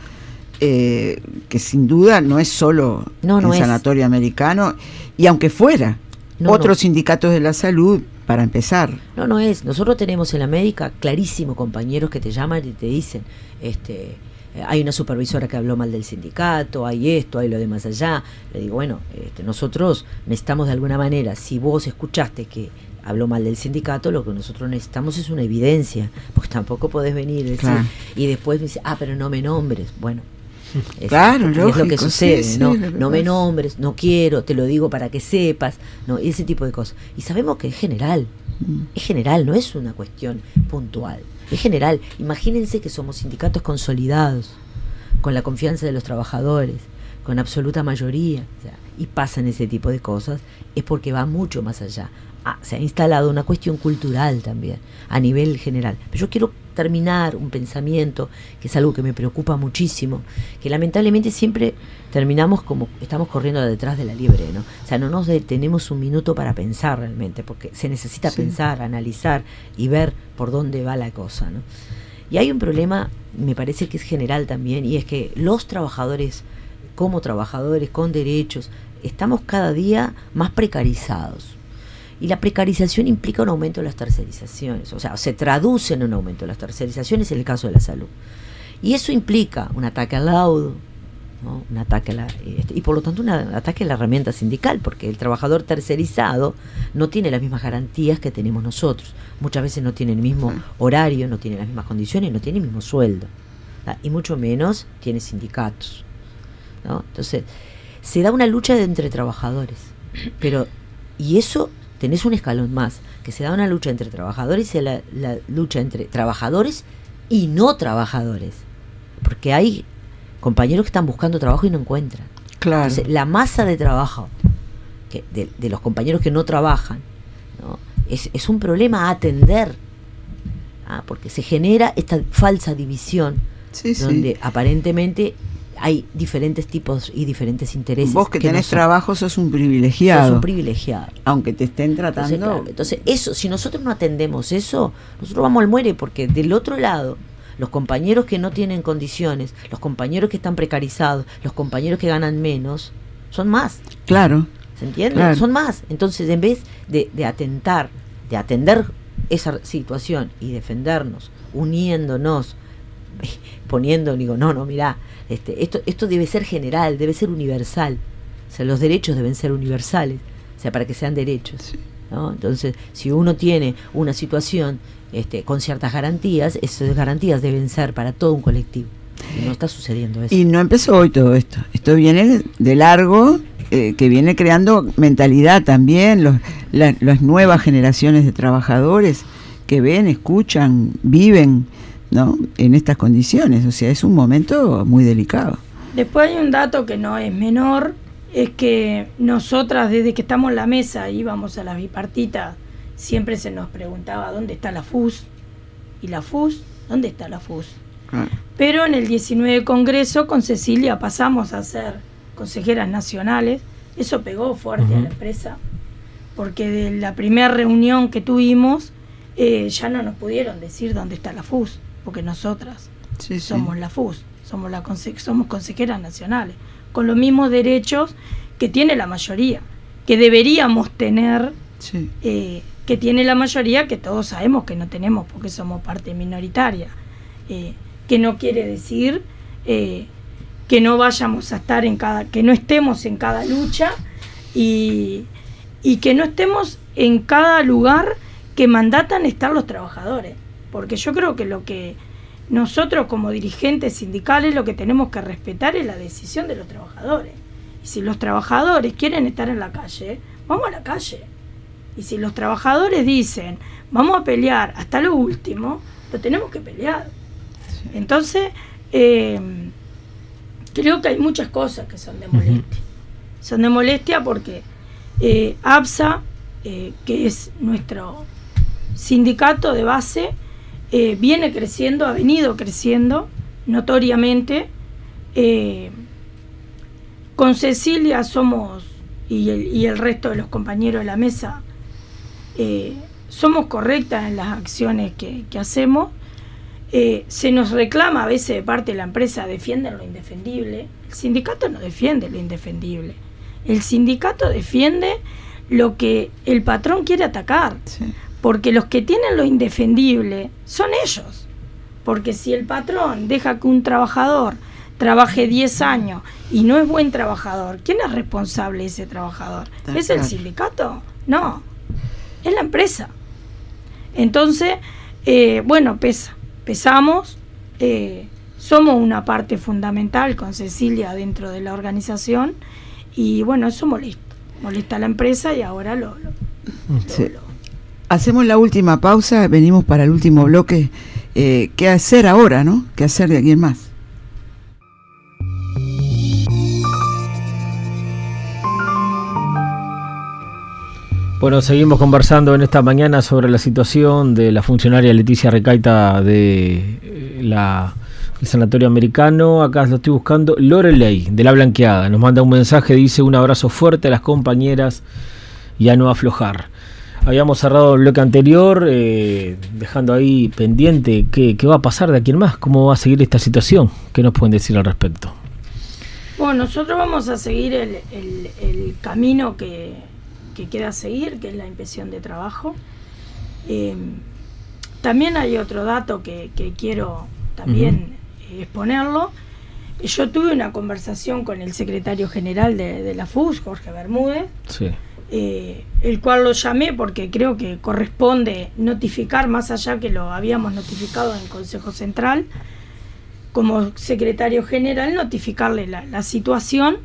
eh, que sin duda no es solo no, no el es. Sanatorio Americano, y aunque fuera, no, otros no. sindicatos de la salud, para empezar. No, no es. Nosotros tenemos en la médica clarísimo compañeros que te llaman y te dicen, este... hay una supervisora que habló mal del sindicato, hay esto, hay lo de más allá. Le digo, bueno, este, nosotros necesitamos de alguna manera, si vos escuchaste que habló mal del sindicato, lo que nosotros necesitamos es una evidencia, porque tampoco podés venir y decir, claro. Y después me dice, ah, pero no me nombres. Bueno, es, claro, es lógico, lo que sucede, sí, sí, no, lo que no me nombres, no quiero, te lo digo para que sepas, no, ese tipo de cosas. Y sabemos que es general, mm. es general, no es una cuestión puntual. Es general. Imagínense que somos sindicatos consolidados, con la confianza de los trabajadores, con absoluta mayoría, o sea, y pasan ese tipo de cosas, es porque va mucho más allá. Ah, se ha instalado una cuestión cultural también, a nivel general. Pero yo quiero terminar un pensamiento, que es algo que me preocupa muchísimo, que lamentablemente siempre terminamos como, estamos corriendo detrás de la liebre, ¿no? O sea, no nos detenemos un minuto para pensar realmente, porque se necesita sí. pensar, analizar y ver por dónde va la cosa, ¿no? Y hay un problema, me parece que es general también, y es que los trabajadores, como trabajadores con derechos, estamos cada día más precarizados. Y la precarización implica un aumento de las tercerizaciones, o sea, se traduce en un aumento de las tercerizaciones en el caso de la salud. Y eso implica un ataque al laudo, ¿no? Un ataque a la, este, y por lo tanto un ataque a la herramienta sindical, porque el trabajador tercerizado no tiene las mismas garantías que tenemos nosotros. Muchas veces no tiene el mismo horario, no tiene las mismas condiciones, no tiene el mismo sueldo, ¿no? Y mucho menos tiene sindicatos, ¿no? Entonces, se da una lucha entre trabajadores, pero, y eso tenés un escalón más, que se da una lucha entre trabajadores y la, la lucha entre trabajadores y no trabajadores, porque hay compañeros que están buscando trabajo y no encuentran. Claro. Entonces, la masa de trabajo que de, de los compañeros que no trabajan, ¿no? es, es un problema a atender, ¿ah? Porque se genera esta falsa división, sí, donde sí. aparentemente hay diferentes tipos y diferentes intereses. Vos que, que tenés no trabajo sos un privilegiado. Sos un privilegiado. Aunque te estén tratando... Entonces, claro, entonces eso, si nosotros no atendemos eso, nosotros vamos al muere, porque del otro lado, los compañeros que no tienen condiciones, los compañeros que están precarizados, los compañeros que ganan menos, son más. Claro. ¿Se entiende? Claro. Son más. Entonces, en vez de, de atentar, de atender esa situación y defendernos, uniéndonos, poniendo, digo, no, no, mirá, este, esto, esto debe ser general, debe ser universal. O sea, los derechos deben ser universales, o sea, para que sean derechos, sí. ¿no? Entonces, si uno tiene una situación este, con ciertas garantías, esas garantías deben ser para todo un colectivo. Y no está sucediendo eso. Y no empezó hoy todo esto. Esto viene de largo, eh, que viene creando mentalidad también, los, la, las nuevas generaciones de trabajadores que ven, escuchan, viven, ¿no?, en estas condiciones. O sea, es un momento muy delicado. Después hay un dato que no es menor, es que nosotras desde que estamos en la mesa íbamos a las bipartitas, siempre se nos preguntaba dónde está la F U S, y la F U S, ¿dónde está la F U S? Ah. Pero en el diecinueve Congreso con Cecilia pasamos a ser consejeras nacionales, eso pegó fuerte uh-huh. a la empresa, porque de la primera reunión que tuvimos eh, ya no nos pudieron decir dónde está la F U S, porque nosotras sí, somos sí. la F U S, somos, la conse- somos consejeras nacionales, con los mismos derechos que tiene la mayoría, que deberíamos tener, sí. eh, que tiene la mayoría, que todos sabemos que no tenemos porque somos parte minoritaria, eh, que no quiere decir eh, que no vayamos a estar en cada, que no estemos en cada lucha y, y que no estemos en cada lugar que mandatan estar los trabajadores, porque yo creo que lo que nosotros como dirigentes sindicales lo que tenemos que respetar es la decisión de los trabajadores, y si los trabajadores quieren estar en la calle, vamos a la calle, y si los trabajadores dicen vamos a pelear hasta lo último, lo tenemos que pelear. Sí. Entonces eh, creo que hay muchas cosas que son de molestia, uh-huh. son de molestia porque eh, APSA, eh, que es nuestro sindicato de base, eh, viene creciendo, ha venido creciendo notoriamente. Eh, con Cecilia somos, y el, y el resto de los compañeros de la mesa, eh, somos correctas en las acciones que, que hacemos. Eh, se nos reclama a veces de parte de la empresa, defienden lo indefendible. El sindicato no defiende lo indefendible. El sindicato defiende lo que el patrón quiere atacar. Sí. Porque los que tienen lo indefendible son ellos. Porque si el patrón deja que un trabajador trabaje diez años y no es buen trabajador, ¿quién es responsable de ese trabajador? ¿Es el sindicato? No, es la empresa. Entonces, eh, bueno, pesa. Pesamos, eh, somos una parte fundamental con Cecilia dentro de la organización y bueno, eso molesta, molesta a la empresa y ahora lo... lo, sí. lo, lo Hacemos la última pausa, venimos para el último bloque. Eh, ¿Qué hacer ahora, no? ¿Qué hacer de aquí en más? Bueno, seguimos conversando en esta mañana sobre la situación de la funcionaria Leticia Recaita de eh, la, el Sanatorio Americano. Acá lo estoy buscando. Loreley, de La Blanqueada, nos manda un mensaje, dice: un abrazo fuerte a las compañeras y a no aflojar. Habíamos cerrado el bloque anterior, eh, dejando ahí pendiente qué, qué va a pasar de aquí en más, cómo va a seguir esta situación. ¿Qué nos pueden decir al respecto? Bueno, nosotros vamos a seguir el, el, el camino que... que queda a seguir, que es la inspección de trabajo. Eh, también hay otro dato que, que quiero también uh-huh. exponerlo. Yo tuve una conversación con el secretario general de, de la F U S, Jorge Bermúdez, sí. eh, el cual lo llamé porque creo que corresponde notificar, más allá que lo habíamos notificado en el Consejo Central, como secretario general, notificarle la, la situación.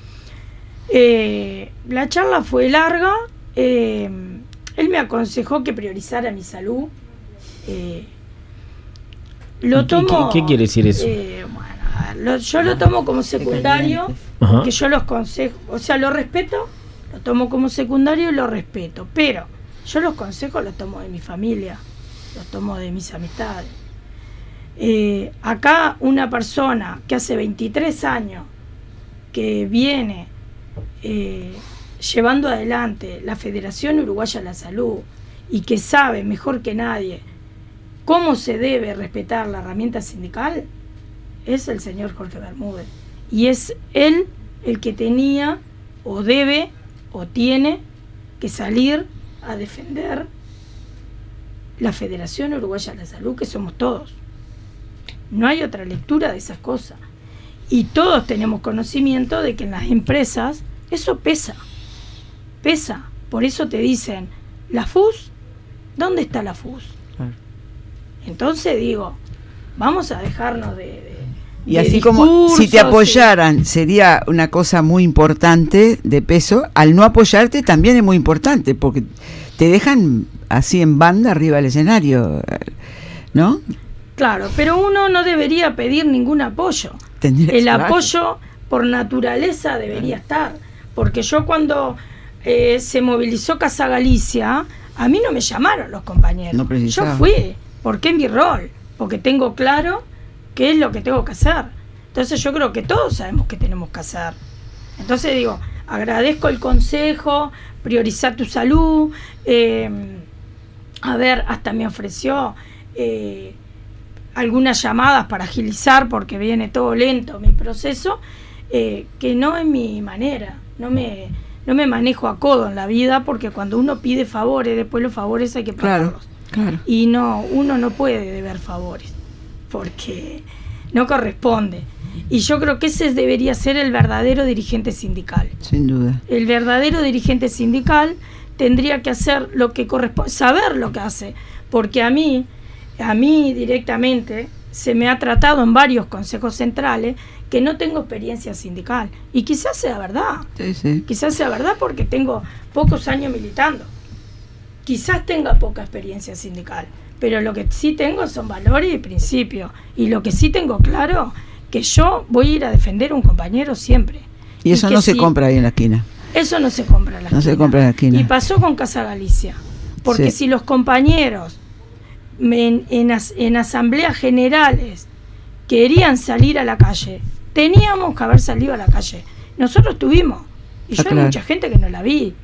Eh, la charla fue larga, eh, él me aconsejó que priorizara mi salud. Eh, lo tomo, ¿Qué, qué quiere decir eso? Eh, bueno, lo, yo lo tomo como secundario, que yo los consejos, o sea, lo respeto, lo tomo como secundario y lo respeto, pero yo los consejos los tomo de mi familia, los tomo de mis amistades. Eh, acá una persona que hace veintitrés años que viene Eh, llevando adelante la Federación Uruguaya de la Salud y que sabe mejor que nadie cómo se debe respetar la herramienta sindical, es el señor Jorge Bermúdez, y es él el que tenía o debe o tiene que salir a defender la Federación Uruguaya de la Salud, que somos todos. No hay otra lectura de esas cosas. Y todos tenemos conocimiento de que en las empresas eso pesa, pesa. Por eso te dicen, ¿la F U S? ¿Dónde está la F U S? Entonces digo, vamos a dejarnos de, de, Y así como si te apoyaran sería una cosa muy importante de peso, al no apoyarte también es muy importante, porque te dejan así en banda arriba del escenario, ¿no? Claro, pero uno no debería pedir ningún apoyo. Tendrías, El claro. apoyo por naturaleza debería estar, porque yo cuando eh, se movilizó Casa Galicia, a mí no me llamaron los compañeros. No precisaba. Yo fui, porque es mi rol, porque tengo claro qué es lo que tengo que hacer. Entonces yo creo que todos sabemos qué tenemos que hacer. Entonces digo, agradezco el consejo, priorizar tu salud. Eh, a ver, hasta me ofreció eh, algunas llamadas para agilizar, porque viene todo lento mi proceso, eh, que no es mi manera. No me, no me manejo a codo en la vida, porque cuando uno pide favores, después los favores hay que pagarlos. Claro, claro. Y no, uno no puede deber favores, porque no corresponde. Y yo creo que ese debería ser el verdadero dirigente sindical. Sin duda. El verdadero dirigente sindical tendría que hacer lo que corresponde, saber lo que hace, porque a mí, a mí directamente se me ha tratado en varios consejos centrales que no tengo experiencia sindical. Y quizás sea verdad. Sí, sí. Quizás sea verdad porque tengo pocos años militando. Quizás tenga poca experiencia sindical, pero lo que sí tengo son valores y principios. Y lo que sí tengo claro, que yo voy a ir a defender a un compañero siempre. Y eso y no si, se compra ahí en la esquina. Eso no se compra en la no esquina. se compra en la esquina. Y pasó con Casa Galicia. Porque Sí. si los compañeros en, en, as, en asambleas generales querían salir a la calle, teníamos que haber salido a la calle. Nosotros tuvimos. Y Ah, yo claro. hay mucha gente que no la vi.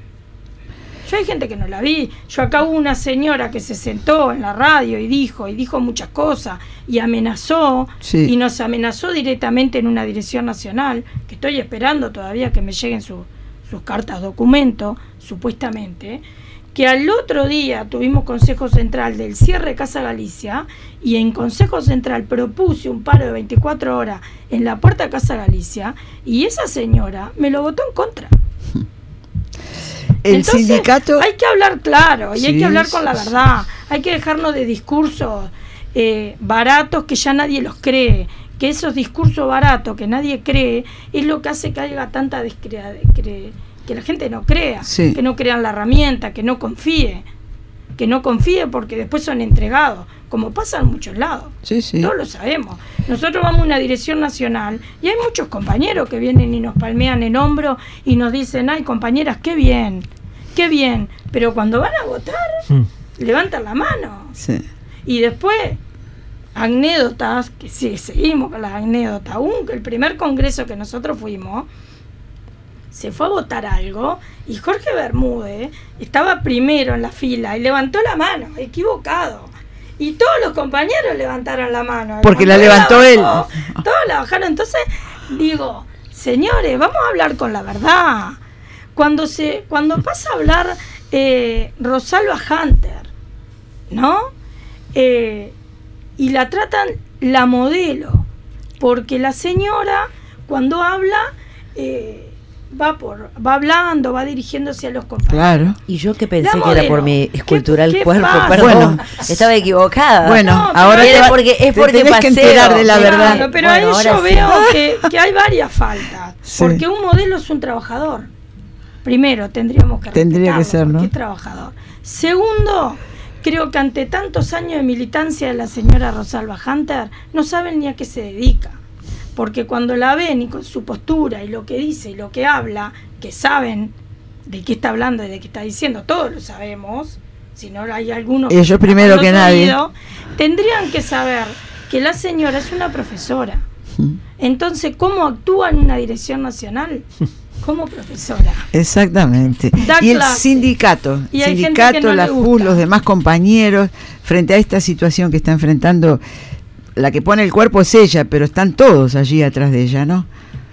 Yo hay gente que no la vi. Yo acá hubo una señora que se sentó en la radio y dijo, y dijo muchas cosas, y amenazó, Sí. y nos amenazó directamente en una dirección nacional, que estoy esperando todavía que me lleguen su, sus cartas documento, supuestamente, que al otro día tuvimos Consejo Central del cierre de Casa Galicia, y en Consejo Central propuse un paro de veinticuatro horas en la puerta de Casa Galicia, y esa señora me lo votó en contra. El Entonces, sindicato... hay que hablar claro y Sí, hay que hablar con la sí, verdad. Hay que dejarnos de discursos eh, baratos que ya nadie los cree. Que esos discursos baratos que nadie cree es lo que hace que haya tanta descrea, cre, que la gente no crea, Sí. que no crean la herramienta, que no confíe, que no confíe porque después son entregados, como pasa en muchos lados. Sí, sí. Todos lo sabemos. Nosotros vamos a una dirección nacional y hay muchos compañeros que vienen y nos palmean el hombro y nos dicen, ay compañeras, qué bien, qué bien. Pero cuando van a votar, Mm. levantan la mano. Sí. Y después, anécdotas, que sí, seguimos con las anécdotas. Un, el primer congreso que nosotros fuimos, se fue a votar algo y Jorge Bermúdez estaba primero en la fila y levantó la mano, equivocado. Y todos los compañeros levantaron la mano. Porque la Cuando levantó él. bajó, todos la bajaron. Entonces, digo, señores, vamos a hablar con la verdad. Cuando se cuando pasa a hablar eh, Rosalba Hunter, ¿no? Eh, y la tratan la modelo, porque la señora cuando habla eh, va por va hablando, va dirigiéndose a los compañeros. Claro. Y yo que pensé La que era por modelo. mi ¿Qué- escultural qué cuerpo, pasa? perdón, Bueno. estaba equivocada. Bueno, No, pero ahora era te va- porque- es te porque tenés que paseo. enterar de la Claro, verdad. Claro, pero Bueno, ahí ahora yo sí. veo que, que hay varias faltas. Sí. Porque un modelo es un trabajador. Primero, tendríamos que Tendría que respetarlo, ser, ¿no? porque es trabajador. Segundo, creo que ante tantos años de militancia de la señora Rosalba Hunter, no saben ni a qué se dedica. Porque cuando la ven y con su postura y lo que dice y lo que habla, que saben de qué está hablando y de qué está diciendo, todos lo sabemos, si no hay algunos Ellos primero que nadie. oído, tendrían que saber que la señora es una profesora. Entonces, ¿cómo actúa en una dirección nacional? Como profesora. Exactamente. Da Y el clase. sindicato, Y hay gente sindicato, que no la le F U, gusta. los demás compañeros, frente a esta situación que está enfrentando, la que pone el cuerpo es ella, pero están todos allí atrás de ella, ¿no?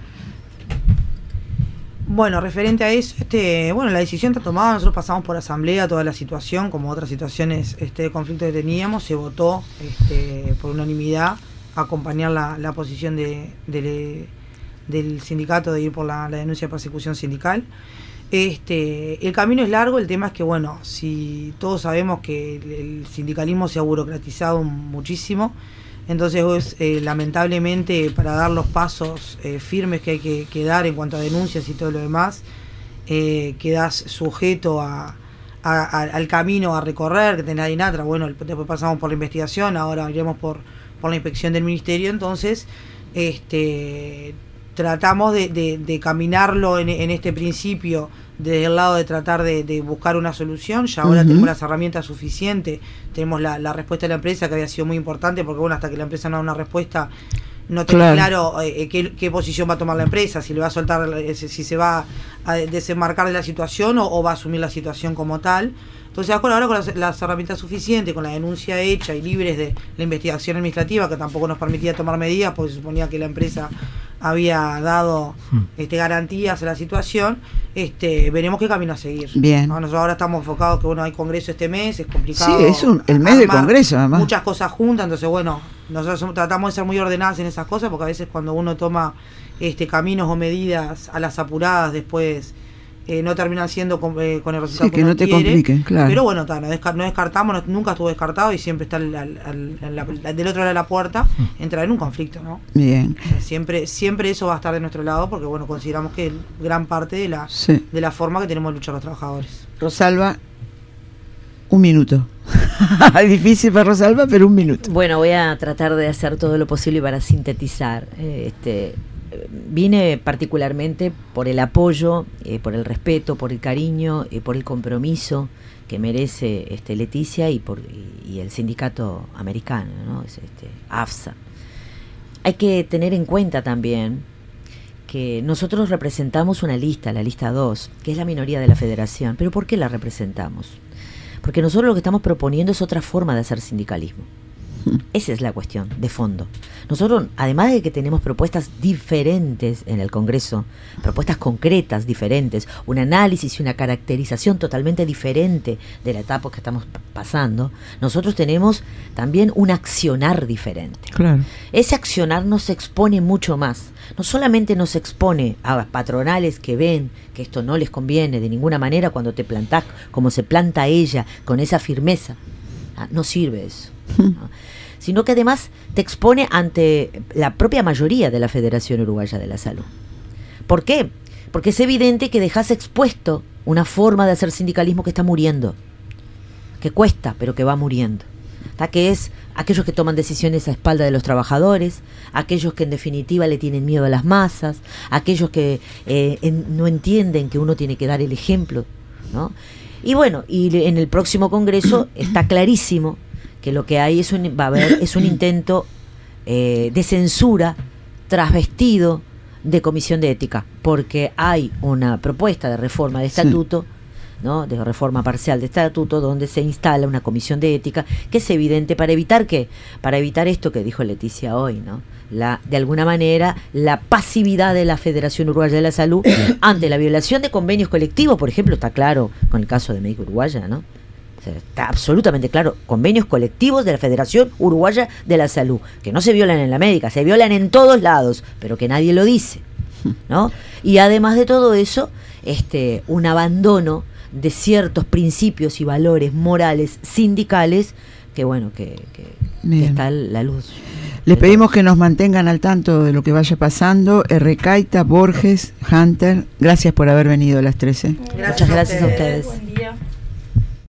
Bueno, referente a eso, este, bueno, la decisión está tomada, nosotros pasamos por asamblea toda la situación, como otras situaciones este, de conflicto que teníamos, se votó este, por unanimidad acompañar la, la posición de, de, del sindicato de ir por la, la denuncia de persecución sindical. Este, el camino es largo, el tema es que, bueno, si todos sabemos que el, el sindicalismo se ha burocratizado muchísimo, Entonces, eh, lamentablemente, para dar los pasos eh, firmes que hay que, que dar en cuanto a denuncias y todo lo demás, eh, quedás sujeto a, a, a, al camino a recorrer, que tenés INATRA, bueno, después pasamos por la investigación, ahora iremos por, por la inspección del ministerio, entonces este tratamos de, de, de caminarlo en, en este principio desde el lado de tratar de, de buscar una solución. Ya ahora uh-huh. tenemos las herramientas suficientes, tenemos la, la respuesta de la empresa, que había sido muy importante, porque bueno, hasta que la empresa no da una respuesta, no tenés claro, claro eh, qué, qué posición va a tomar la empresa, si le va a soltar, eh, si se va a desembarcar de la situación o, o va a asumir la situación como tal. Entonces ahora con las, las herramientas suficientes, con la denuncia hecha y libres de la investigación administrativa, que tampoco nos permitía tomar medidas porque se suponía que la empresa había dado este, garantías a la situación, este, veremos qué camino a seguir. Bien. Nosotros ahora estamos enfocados que bueno, hay congreso este mes, es complicado. Sí, es un, el mes de congreso además. Muchas cosas juntas, entonces bueno, nosotros tratamos de ser muy ordenadas en esas cosas, porque a veces cuando uno toma este caminos o medidas a las apuradas, después Eh, no terminan siendo con, eh, con el resultado sí, que, que no te quiere, compliquen, claro. Pero bueno, ta, no, desca- no descartamos, no, nunca estuvo descartado y siempre está al, al, al, al, al, del otro lado de la puerta entrar en un conflicto, ¿no? Bien. O sea, siempre, siempre eso va a estar de nuestro lado, porque bueno, consideramos que es gran parte de la, sí. de la forma que tenemos de luchar los trabajadores. Rosalba, un minuto. Difícil para Rosalba, pero un minuto. Bueno, voy a tratar de hacer todo lo posible para sintetizar. Eh, este Vine particularmente por el apoyo, eh, por el respeto, por el cariño, eh, por el compromiso que merece este Leticia y por y, y el sindicato americano, ¿no? Es este A F S A. Hay que tener en cuenta también que nosotros representamos una lista, la lista dos, que es la minoría de la federación. ¿Pero por qué la representamos? Porque nosotros lo que estamos proponiendo es otra forma de hacer sindicalismo. Esa es la cuestión de fondo. Nosotros, además de que tenemos propuestas diferentes en el Congreso, propuestas concretas diferentes, un análisis y una caracterización totalmente diferente de la etapa que estamos pasando, nosotros tenemos también un accionar diferente. Claro. Ese accionar nos expone mucho más. No solamente nos expone a patronales que ven que esto no les conviene de ninguna manera cuando te plantás como se planta ella, con esa firmeza. Ah, no sirve eso. ¿no? Sino que además te expone ante la propia mayoría de la Federación Uruguaya de la Salud. ¿Por qué? Porque es evidente que dejas expuesto una forma de hacer sindicalismo que está muriendo, que cuesta, pero que va muriendo. ¿Tá? Que es aquellos que toman decisiones a espalda de los trabajadores, aquellos que en definitiva le tienen miedo a las masas, aquellos que eh, en, no entienden que uno tiene que dar el ejemplo, ¿no? Y bueno, y en el próximo Congreso está clarísimo que lo que hay es un, va a haber es un intento eh, de censura trasvestido de comisión de ética, porque hay una propuesta de reforma de estatuto, sí. ¿no? de reforma parcial de estatuto, donde se instala una comisión de ética, que es evidente para evitar ¿qué? Para evitar esto que dijo Leticia hoy, ¿no? La, de alguna manera, la pasividad de la Federación Uruguaya de la Salud ante la violación de convenios colectivos, por ejemplo, está claro con el caso de Médica Uruguaya, ¿no? O sea, está absolutamente claro, convenios colectivos de la Federación Uruguaya de la Salud, que no se violan en la médica, se violan en todos lados, pero que nadie lo dice, ¿no? Y además de todo eso, este, un abandono de ciertos principios y valores morales sindicales que bueno, que, que, que está la luz. Les pedimos que nos mantengan al tanto de lo que vaya pasando. Recaita, Borges, Hunter, gracias por haber venido a las trece. Muchas gracias a ustedes. Buen día.